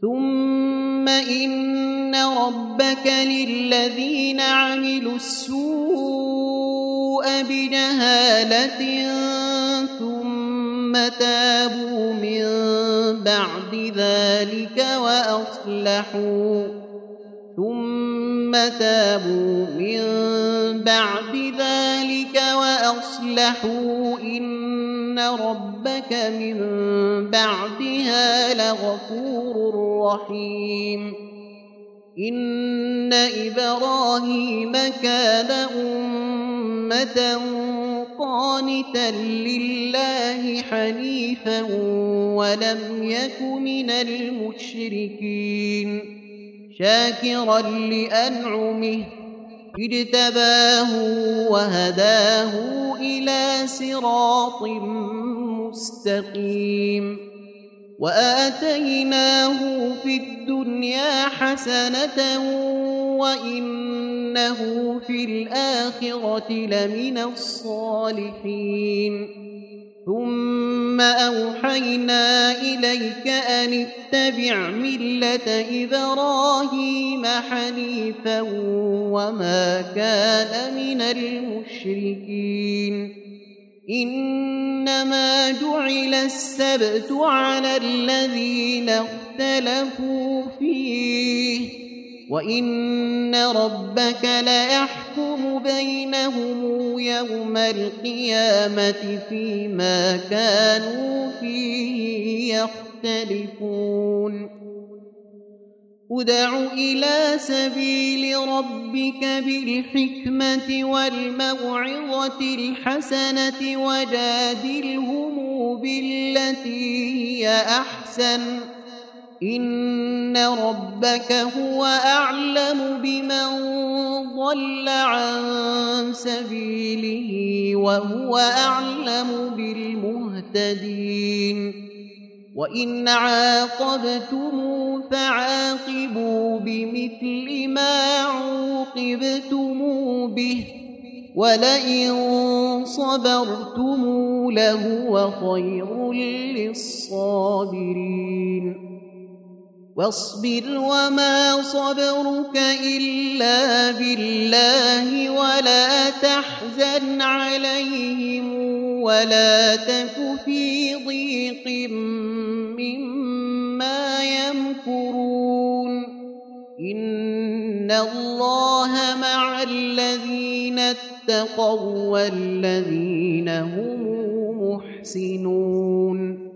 ثم إن ربك للذين عملوا السوء بجهالة ثم تابوا من بعد ذلك وأصلحوا إن ربك من بعدها لغفور رحيم إن إبراهيم كان أمة قانتا لله حنيفا ولم يك من المشركين شاكرا لأنعمه اجتباه وهداه إلى صراط مستقيم وآتيناه في الدنيا حسنة وإنه في الآخرة لمن الصالحين ثم أوحينا إليك أن اتبع ملة إبراهيم حنيفا وما كان من المشركين إنما جعل السبت على الذين اختلفوا فيه وإن ربك ليحكم بينهم يوم القيامة فيما كانوا فيه يختلفون ادع إلى سبيل ربك بالحكمة والموعظة الحسنة وجادلهم بالتي هي أحسن إن ربك هو أعلم بمن ضل عن سبيله وهو أعلم بالمهتدين وإن عاقبتم فعاقبوا بمثل ما عوقبتم به ولئن صبرتم لهو خير للصابرين واصبر وما صبرك إلا بالله ولا تحزن عليهم ولا تك في ضيق مما يمكرون إن الله مع الذين اتقوا والذين هم محسنون